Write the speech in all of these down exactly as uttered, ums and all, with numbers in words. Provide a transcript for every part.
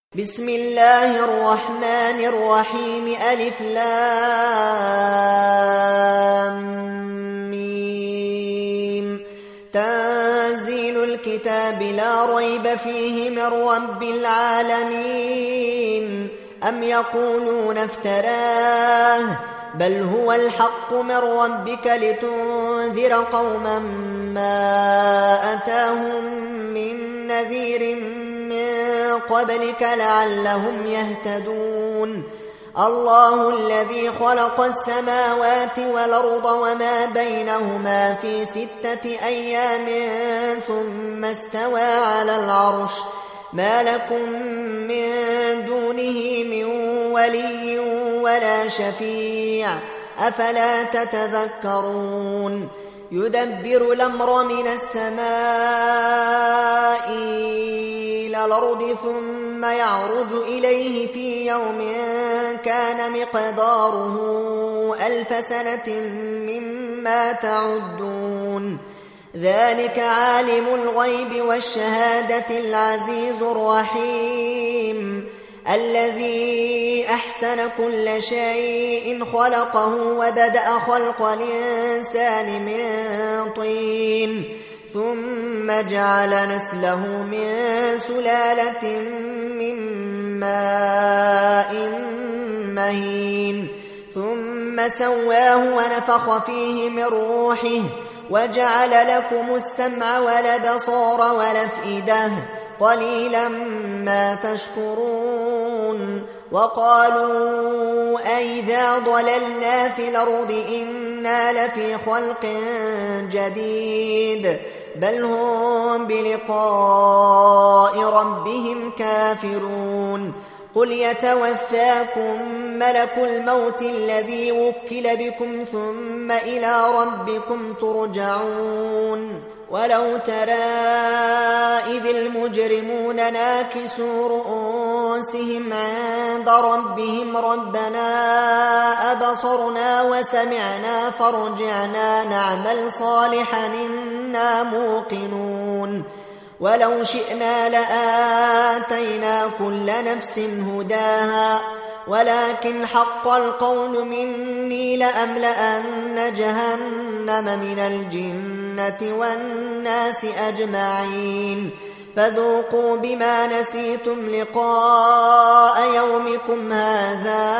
بسم الله الرحمن الرحيم ألف لام ميم تنزيل الكتاب لا ريب فيه من رب العالمين أم يقولون افتراه بل هو الحق من ربك لتنذر قوما ما أتاهم من نذير من قبلك لعلهم يهتدون الله الذي خلق السماوات والأرض وما بينهما في ستة أيام ثم استوى على العرش ما لكم من دونه من ولي ولا شفيع أفلا تتذكرون يدبر الأمر من السماء إلى الأرض ثم يعرج إليه في يوم كان مقداره ألف سنة مما تعدون ذلك عالم الغيب والشهادة العزيز الرحيم الذي أحسن كل شيء خلقه وبدأ خلق الإنسان من طين ثم جعل نسله من سلالة من ماء مهين ثم سواه ونفخ فيه من روحه وجعل لكم السمع والأبصار والأفئدة قليلا ما تشكرون وقالوا أئذا ضللنا في الأرض إنا لفي خلق جديد بل هم بلقاء ربهم كافرون قل يتوفاكم ملك الموت الذي وكل بكم ثم إلى ربكم ترجعون ولو ترى إذ المجرمون ناكسوا رؤوسهم عند ربهم ربنا أبصرنا وسمعنا فارجعنا نعمل صالحا إنا موقنون ولو شئنا لآتينا كل نفس هداها ولكن حق القول مني لأملأن جهنم من الجنة والناس أجمعين فذوقوا بما نسيتم لقاء يومكم هذا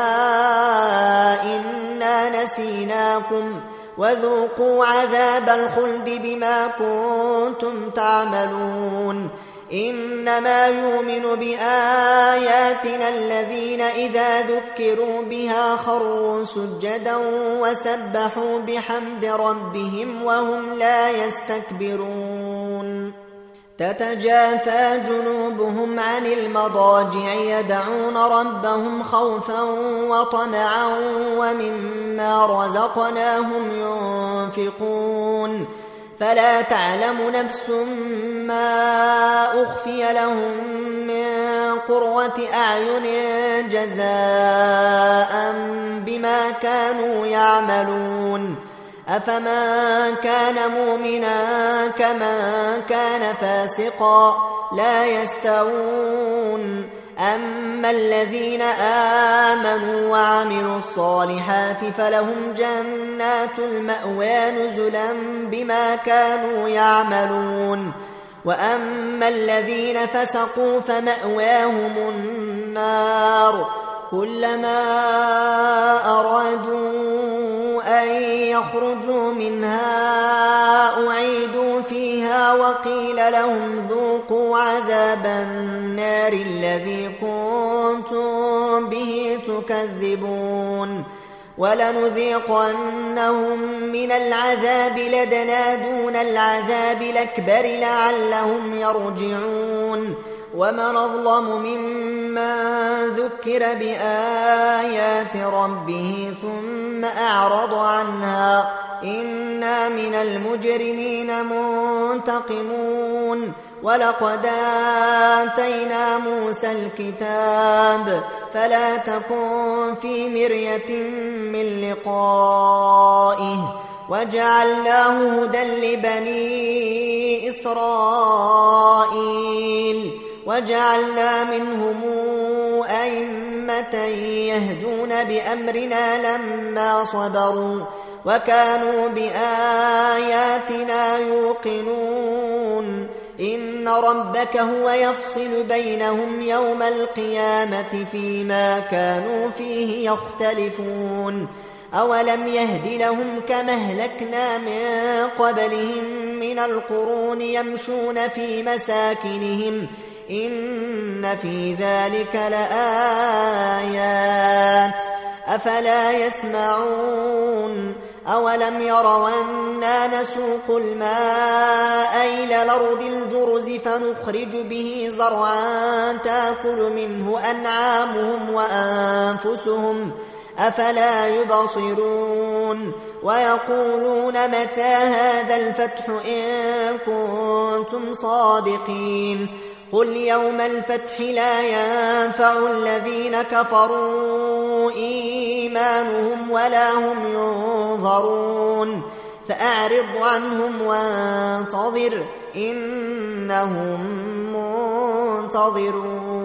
إنا نسيناكم وذوقوا عذاب الخلد بما كنتم تعملون إنما يؤمن بآياتنا الذين إذا ذكروا بها خروا سجدا وسبحوا بحمد ربهم وهم لا يستكبرون تتجافى جنوبهم عن المضاجع يدعون ربهم خوفا وطمعا ومما رزقناهم ينفقون فلا تعلم نفس ما أخفي لهم من قرة أعين جزاء بما كانوا يعملون أفمن كان مؤمنا كمن كان فاسقا لا يستوون أما الذين آمنوا وعملوا الصالحات فلهم جنات المأوى نزلا بما كانوا يعملون وأما الذين فسقوا فمأواهم النار كلما أرادوا أن يخرجوا منها أعيدوا فيها وقيل لهم ذوقوا عذاب النار الذي كنتم به تكذبون ولنذيقنهم من العذاب لدنا دون العذاب الأكبر لعلهم يرجعون ومن أظلم ممن ذكر بآيات ربه ثم أعرض عنها إنا من المجرمين منتقمون ولقد آتينا موسى الكتاب فلا تكن في مرية من لقائه وجعلناه هدى لبني إسرائيل وجعلنا منهم أئمة يهدون بأمرنا لما صبروا وكانوا بآياتنا يوقنون إن ربك هو يفصل بينهم يوم القيامة فيما كانوا فيه يختلفون أولم يهد لهم كما أهلكنا من قبلهم من القرون يمشون في مساكنهم إن في ذلك لآيات أفلا يسمعون أولم يروا أنا نسوق الماء إلى الأرض الجرز فنخرج به زرعا تأكل منه أنعامهم وأنفسهم أفلا يبصرون ويقولون متى هذا الفتح إن كنتم صادقين قل يوم الفتح لا ينفع الذين كفروا إيمانهم ولا هم ينظرون فأعرض عنهم وانتظر إنهم منتظرون.